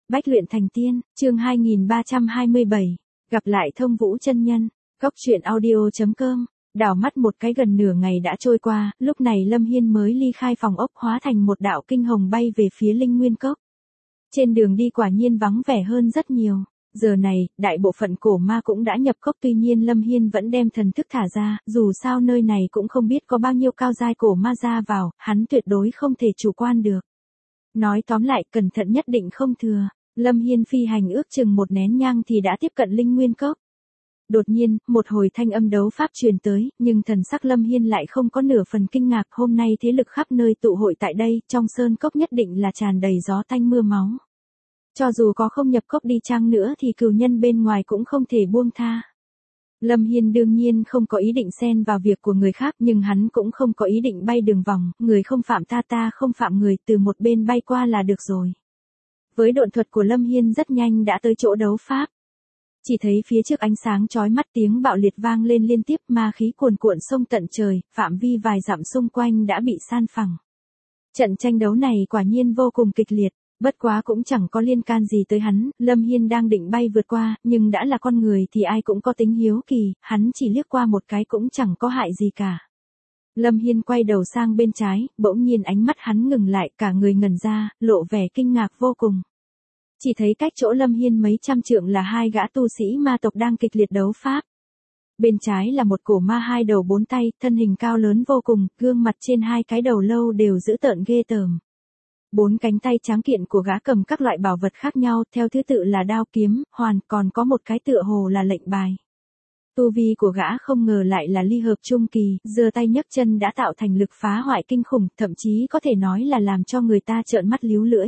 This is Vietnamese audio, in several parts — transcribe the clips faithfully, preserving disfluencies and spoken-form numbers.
Bách luyện thành tiên, chương hai nghìn ba trăm hai mươi bảy, gặp lại Thông Vũ chân nhân. Góc truyện audio chấm com. Đảo mắt một cái gần nửa ngày đã trôi qua, lúc này Lâm Hiên mới ly khai phòng ốc hóa thành một đạo kinh hồng bay về phía Linh Nguyên Cốc. Trên đường đi quả nhiên vắng vẻ hơn rất nhiều. Giờ này, đại bộ phận cổ ma cũng đã nhập cốc, tuy nhiên Lâm Hiên vẫn đem thần thức thả ra, dù sao nơi này cũng không biết có bao nhiêu cao giai cổ ma ra vào, hắn tuyệt đối không thể chủ quan được. Nói tóm lại, cẩn thận nhất định không thừa. Lâm Hiên phi hành ước chừng một nén nhang thì đã tiếp cận Linh Nguyên Cốc. Đột nhiên, một hồi thanh âm đấu pháp truyền tới, nhưng thần sắc Lâm Hiên lại không có nửa phần kinh ngạc. Hôm nay thế lực khắp nơi tụ hội tại đây, trong sơn cốc nhất định là tràn đầy gió tanh mưa máu. Cho dù có không nhập cốc đi chăng nữa thì cừu nhân bên ngoài cũng không thể buông tha. Lâm Hiên đương nhiên không có ý định xen vào việc của người khác, nhưng hắn cũng không có ý định bay đường vòng, người không phạm ta ta không phạm người, từ một bên bay qua là được rồi. Với độn thuật của Lâm Hiên rất nhanh đã tới chỗ đấu pháp. Chỉ thấy phía trước ánh sáng chói mắt, tiếng bạo liệt vang lên liên tiếp, ma khí cuồn cuộn xông tận trời, phạm vi vài dặm xung quanh đã bị san phẳng. Trận tranh đấu này quả nhiên vô cùng kịch liệt. Bất quá cũng chẳng có liên can gì tới hắn, Lâm Hiên đang định bay vượt qua, nhưng đã là con người thì ai cũng có tính hiếu kỳ, hắn chỉ liếc qua một cái cũng chẳng có hại gì cả. Lâm Hiên quay đầu sang bên trái, bỗng nhiên ánh mắt hắn ngừng lại, cả người ngẩn ra, lộ vẻ kinh ngạc vô cùng. Chỉ thấy cách chỗ Lâm Hiên mấy trăm trượng là hai gã tu sĩ ma tộc đang kịch liệt đấu pháp. Bên trái là một cổ ma hai đầu bốn tay, thân hình cao lớn vô cùng, gương mặt trên hai cái đầu lâu đều dữ tợn ghê tởm. Bốn cánh tay tráng kiện của gã cầm các loại bảo vật khác nhau, theo thứ tự là đao kiếm, hoàn, còn có một cái tựa hồ là lệnh bài. Tu vi của gã không ngờ lại là ly hợp trung kỳ, giơ tay nhấc chân đã tạo thành lực phá hoại kinh khủng, thậm chí có thể nói là làm cho người ta trợn mắt líu lưỡi.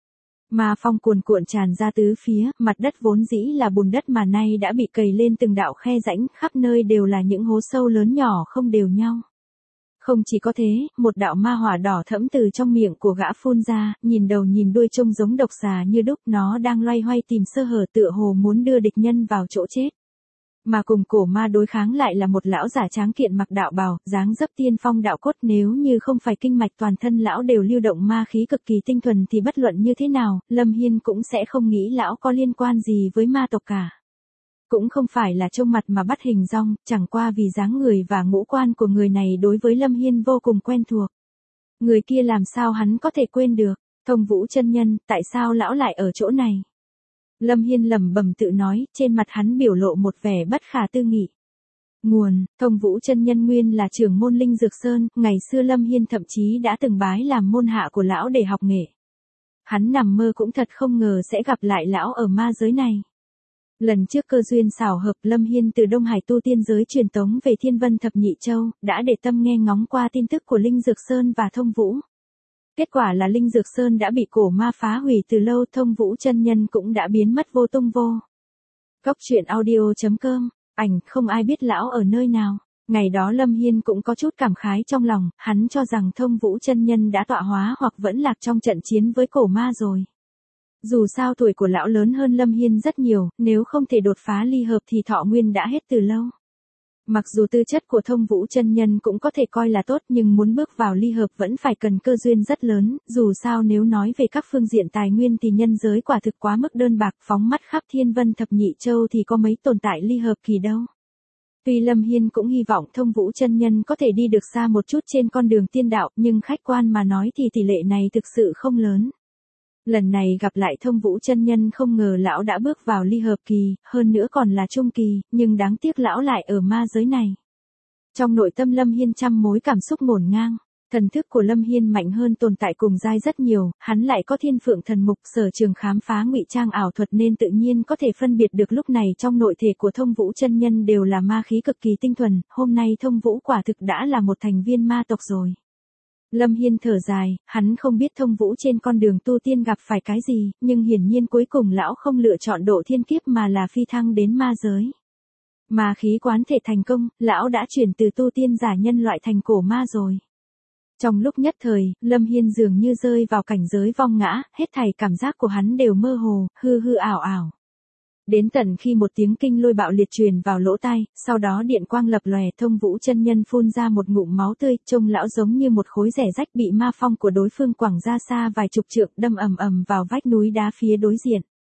Ma phong cuồn cuộn tràn ra tứ phía, mặt đất vốn dĩ là bùn đất mà nay đã bị cày lên từng đạo khe rãnh, khắp nơi đều là những hố sâu lớn nhỏ không đều nhau. Không chỉ có thế, một đạo ma hỏa đỏ thẫm từ trong miệng của gã phun ra, nhìn đầu nhìn đuôi trông giống độc xà như đúc, nó đang loay hoay tìm sơ hở tựa hồ muốn đưa địch nhân vào chỗ chết. Mà cùng cổ ma đối kháng lại là một lão giả tráng kiện mặc đạo bào, dáng dấp tiên phong đạo cốt, nếu như không phải kinh mạch toàn thân lão đều lưu động ma khí cực kỳ tinh thuần thì bất luận như thế nào, Lâm Hiên cũng sẽ không nghĩ lão có liên quan gì với ma tộc cả. Cũng không phải là trông mặt mà bắt hình dong, chẳng qua vì dáng người và ngũ quan của người này đối với Lâm Hiên vô cùng quen thuộc. Người kia làm sao hắn có thể quên được, Thông Vũ chân nhân, tại sao lão lại ở chỗ này? Lâm Hiên lẩm bẩm tự nói, trên mặt hắn biểu lộ một vẻ bất khả tư nghị. Nguồn, Thông Vũ chân nhân nguyên là trưởng môn Linh Dược Sơn, ngày xưa Lâm Hiên thậm chí đã từng bái làm môn hạ của lão để học nghệ. Hắn nằm mơ cũng thật không ngờ sẽ gặp lại lão ở ma giới này. Lần trước cơ duyên xảo hợp, Lâm Hiên từ Đông Hải tu tiên giới truyền tống về Thiên Vân Thập Nhị Châu, đã để tâm nghe ngóng qua tin tức của Linh Dược Sơn và Thông Vũ. Kết quả là Linh Dược Sơn đã bị cổ ma phá hủy từ lâu, Thông Vũ chân nhân cũng đã biến mất vô tung vô. Góc truyện audio chấm com, ảnh không ai biết lão ở nơi nào. Ngày đó Lâm Hiên cũng có chút cảm khái trong lòng, hắn cho rằng Thông Vũ chân nhân đã tọa hóa hoặc vẫn lạc trong trận chiến với cổ ma rồi. Dù sao tuổi của lão lớn hơn Lâm Hiên rất nhiều, nếu không thể đột phá ly hợp thì thọ nguyên đã hết từ lâu. Mặc dù tư chất của Thông Vũ chân nhân cũng có thể coi là tốt, nhưng muốn bước vào ly hợp vẫn phải cần cơ duyên rất lớn, dù sao nếu nói về các phương diện tài nguyên thì nhân giới quả thực quá mức đơn bạc, phóng mắt khắp Thiên Vân Thập Nhị Châu thì có mấy tồn tại ly hợp kỳ đâu. Tuy Lâm Hiên cũng hy vọng Thông Vũ chân nhân có thể đi được xa một chút trên con đường tiên đạo, nhưng khách quan mà nói thì tỷ lệ này thực sự không lớn. Lần này gặp lại Thông Vũ chân nhân không ngờ lão đã bước vào ly hợp kỳ, hơn nữa còn là trung kỳ, nhưng đáng tiếc lão lại ở ma giới này. Trong nội tâm Lâm Hiên trăm mối cảm xúc ngổn ngang, thần thức của Lâm Hiên mạnh hơn tồn tại cùng giai rất nhiều, hắn lại có Thiên Phượng thần mục, sở trường khám phá ngụy trang ảo thuật nên tự nhiên có thể phân biệt được lúc này trong nội thể của Thông Vũ chân nhân đều là ma khí cực kỳ tinh thuần, hôm nay Thông Vũ quả thực đã là một thành viên ma tộc rồi. Lâm Hiên thở dài, hắn không biết Thông Vũ trên con đường tu tiên gặp phải cái gì, nhưng hiển nhiên cuối cùng lão không lựa chọn độ thiên kiếp mà là phi thăng đến ma giới. Ma khí quán thể thành công, lão đã chuyển từ tu tiên giả nhân loại thành cổ ma rồi. Trong lúc nhất thời, Lâm Hiên dường như rơi vào cảnh giới vong ngã, hết thảy cảm giác của hắn đều mơ hồ, hư hư ảo ảo. Đến tận khi một tiếng kinh lôi bạo liệt truyền vào lỗ tai, sau đó điện quang lập lòe, Thông Vũ chân nhân phun ra một ngụm máu tươi, trông lão giống như một khối rẻ rách bị ma phong của đối phương quẳng ra xa vài chục trượng, đâm ầm ầm vào vách núi đá phía đối diện.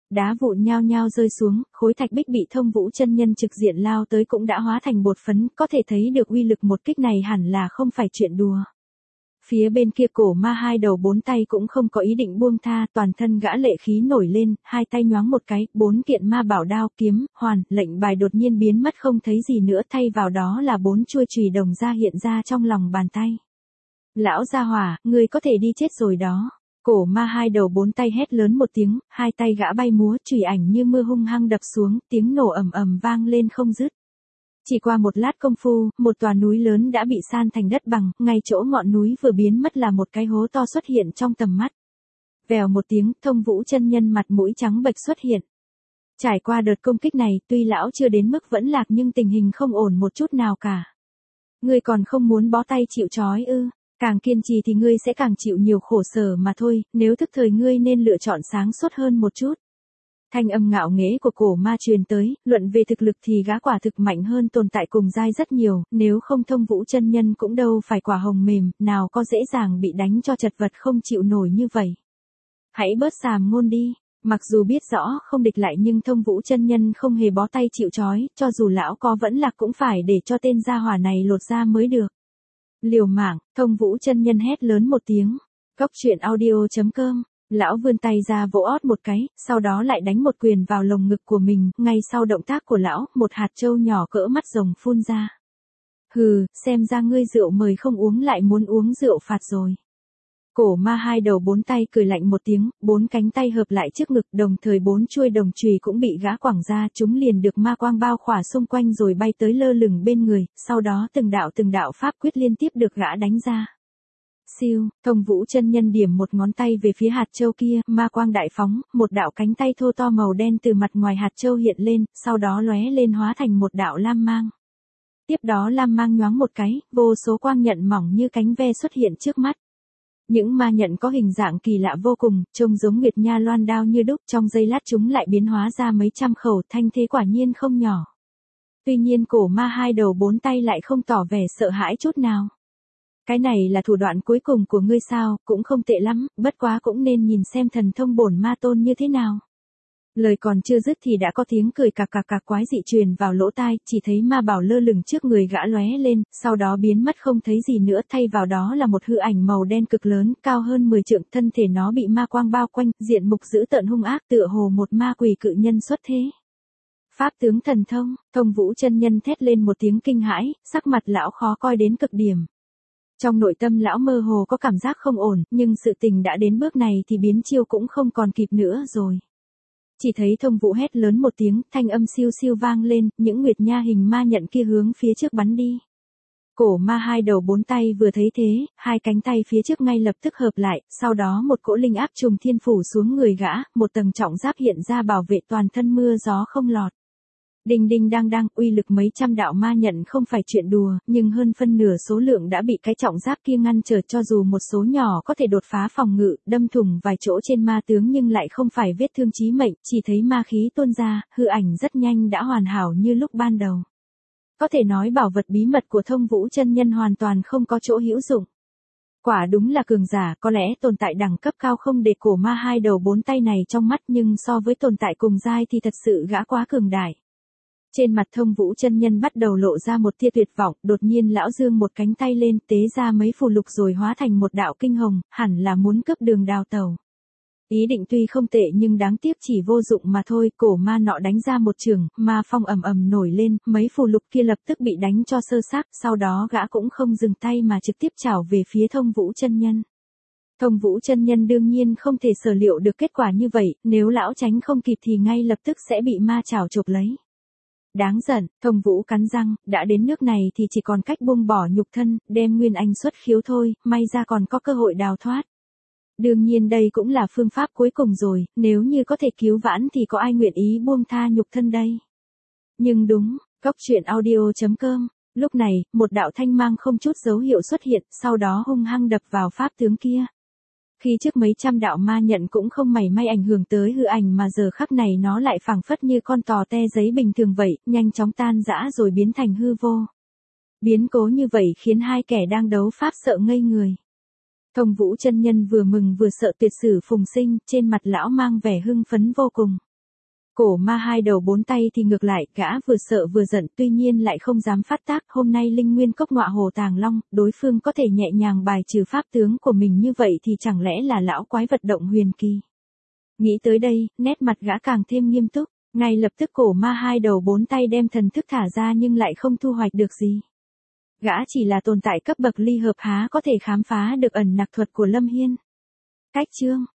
Đá vụn nhao nhao rơi xuống, khối thạch bích bị Thông Vũ chân nhân trực diện lao tới cũng đã hóa thành bột phấn, có thể thấy được uy lực một kích này hẳn là không phải chuyện đùa. Phía bên kia cổ ma hai đầu bốn tay cũng không có ý định buông tha, toàn thân gã lệ khí nổi lên, hai tay nhoáng một cái, bốn kiện ma bảo đao, kiếm, hoàn, lệnh bài đột nhiên biến mất không thấy gì nữa, thay vào đó là bốn chuôi chùy đồng ra hiện ra trong lòng bàn tay. Lão gia hỏa, ngươi có thể đi chết rồi đó. Cổ ma hai đầu bốn tay hét lớn một tiếng, hai tay gã bay múa, chùy ảnh như mưa hung hăng đập xuống, tiếng nổ ầm ầm vang lên không dứt. Chỉ qua một lát công phu, một tòa núi lớn đã bị san thành đất bằng, ngay chỗ ngọn núi vừa biến mất là một cái hố to xuất hiện trong tầm mắt. Vèo một tiếng, Thông Vũ chân nhân mặt mũi trắng bệch xuất hiện. Trải qua đợt công kích này, tuy lão chưa đến mức vẫn lạc nhưng tình hình không ổn một chút nào cả. Ngươi còn không muốn bó tay chịu trói ư? Càng kiên trì thì ngươi sẽ càng chịu nhiều khổ sở mà thôi, nếu thức thời ngươi nên lựa chọn sáng suốt hơn một chút. Thanh âm ngạo nghễ của cổ ma truyền tới, luận về thực lực thì gã quả thực mạnh hơn tồn tại cùng giai rất nhiều, nếu không Thông Vũ chân nhân cũng đâu phải quả hồng mềm, nào có dễ dàng bị đánh cho chật vật không chịu nổi như vậy. Hãy bớt xàm ngôn đi, mặc dù biết rõ không địch lại nhưng Thông Vũ chân nhân không hề bó tay chịu trói, cho dù lão có vẫn lạc cũng phải để cho tên gia hỏa này lột ra mới được. Liều mạng, Thông Vũ chân nhân hét lớn một tiếng. Cốc truyện audio chấm com. Lão vươn tay ra vỗ ót một cái, sau đó lại đánh một quyền vào lồng ngực của mình, ngay sau động tác của lão, một hạt trâu nhỏ cỡ mắt rồng phun ra. Hừ, xem ra ngươi rượu mời không uống lại muốn uống rượu phạt rồi. Cổ ma hai đầu bốn tay cười lạnh một tiếng, bốn cánh tay hợp lại trước ngực, đồng thời bốn chuôi đồng chùy cũng bị gã quẳng ra, chúng liền được ma quang bao khỏa xung quanh rồi bay tới lơ lửng bên người, sau đó từng đạo từng đạo pháp quyết liên tiếp được gã đánh ra. Siêu, Thông Vũ chân nhân điểm một ngón tay về phía hạt châu kia, ma quang đại phóng, một đạo cánh tay thô to màu đen từ mặt ngoài hạt châu hiện lên, sau đó lóe lên hóa thành một đạo lam mang. Tiếp đó lam mang nhoáng một cái, vô số quang nhận mỏng như cánh ve xuất hiện trước mắt. Những ma nhận có hình dạng kỳ lạ vô cùng, trông giống nguyệt nha loan đao như đúc, trong giây lát chúng lại biến hóa ra mấy trăm khẩu, thanh thế quả nhiên không nhỏ. Tuy nhiên cổ ma hai đầu bốn tay lại không tỏ vẻ sợ hãi chút nào. Cái này là thủ đoạn cuối cùng của ngươi sao, cũng không tệ lắm, bất quá cũng nên nhìn xem thần thông bổn ma tôn như thế nào. Lời còn chưa dứt thì đã có tiếng cười cạc cạc cạc quái dị truyền vào lỗ tai, chỉ thấy ma bảo lơ lửng trước người gã lóe lên, sau đó biến mất không thấy gì nữa, thay vào đó là một hư ảnh màu đen cực lớn, cao hơn mười trượng, thân thể nó bị ma quang bao quanh, diện mục dữ tợn hung ác tựa hồ một ma quỷ cự nhân xuất thế. Pháp tướng thần thông, Thông Vũ chân nhân thét lên một tiếng kinh hãi, sắc mặt lão khó coi đến cực điểm. Trong nội tâm lão mơ hồ có cảm giác không ổn, nhưng sự tình đã đến bước này thì biến chiêu cũng không còn kịp nữa rồi. Chỉ thấy Thông Vũ hét lớn một tiếng, thanh âm siêu siêu vang lên, những nguyệt nha hình ma nhận kia hướng phía trước bắn đi. Cổ ma hai đầu bốn tay vừa thấy thế, hai cánh tay phía trước ngay lập tức hợp lại, sau đó một cỗ linh áp trùng thiên phủ xuống người gã, một tầng trọng giáp hiện ra bảo vệ toàn thân mưa gió không lọt. Đinh đinh đang đang, uy lực mấy trăm đạo ma nhận không phải chuyện đùa, nhưng hơn phân nửa số lượng đã bị cái trọng giáp kia ngăn trở, cho dù một số nhỏ có thể đột phá phòng ngự, đâm thủng vài chỗ trên ma tướng nhưng lại không phải vết thương chí mệnh, chỉ thấy ma khí tuôn ra, hư ảnh rất nhanh đã hoàn hảo như lúc ban đầu. Có thể nói bảo vật bí mật của Thông Vũ chân nhân hoàn toàn không có chỗ hữu dụng. Quả đúng là cường giả, có lẽ tồn tại đẳng cấp cao không để cổ ma hai đầu bốn tay này trong mắt, nhưng so với tồn tại cùng giai thì thật sự gã quá cường đại. Trên mặt Thông Vũ chân nhân bắt đầu lộ ra một tia tuyệt vọng, đột nhiên lão dương một cánh tay lên, tế ra mấy phù lục rồi hóa thành một đạo kinh hồng, hẳn là muốn cướp đường đào tẩu. Ý định tuy không tệ nhưng đáng tiếc chỉ vô dụng mà thôi, cổ ma nọ đánh ra một trường, ma phong ầm ầm nổi lên, mấy phù lục kia lập tức bị đánh cho sơ xác, sau đó gã cũng không dừng tay mà trực tiếp chảo về phía Thông Vũ chân nhân. Thông Vũ chân nhân đương nhiên không thể sở liệu được kết quả như vậy, nếu lão tránh không kịp thì ngay lập tức sẽ bị ma chảo chộp lấy. Đáng giận, Thông Vũ cắn răng, đã đến nước này thì chỉ còn cách buông bỏ nhục thân, đem nguyên anh xuất khiếu thôi, may ra còn có cơ hội đào thoát. Đương nhiên đây cũng là phương pháp cuối cùng rồi, nếu như có thể cứu vãn thì có ai nguyện ý buông tha nhục thân đây. Nhưng đúng, cốc truyện audio chấm com, lúc này, một đạo thanh mang không chút dấu hiệu xuất hiện, sau đó hung hăng đập vào pháp tướng kia. Khi trước mấy trăm đạo ma nhận cũng không mảy may ảnh hưởng tới hư ảnh mà giờ khắc này nó lại phảng phất như con tò te giấy bình thường vậy, nhanh chóng tan rã rồi biến thành hư vô. Biến cố như vậy khiến hai kẻ đang đấu pháp sợ ngây người. Thông Vũ chân nhân vừa mừng vừa sợ tuyệt sử phùng sinh, trên mặt lão mang vẻ hưng phấn vô cùng. Cổ ma hai đầu bốn tay thì ngược lại, gã vừa sợ vừa giận tuy nhiên lại không dám phát tác. Hôm nay linh nguyên cốc ngọa hồ tàng long, đối phương có thể nhẹ nhàng bài trừ pháp tướng của mình như vậy thì chẳng lẽ là lão quái vật động huyền kỳ. Nghĩ tới đây, nét mặt gã càng thêm nghiêm túc, ngay lập tức cổ ma hai đầu bốn tay đem thần thức thả ra nhưng lại không thu hoạch được gì. Gã chỉ là tồn tại cấp bậc ly hợp há có thể khám phá được ẩn nặc thuật của Lâm Hiên. Cách chương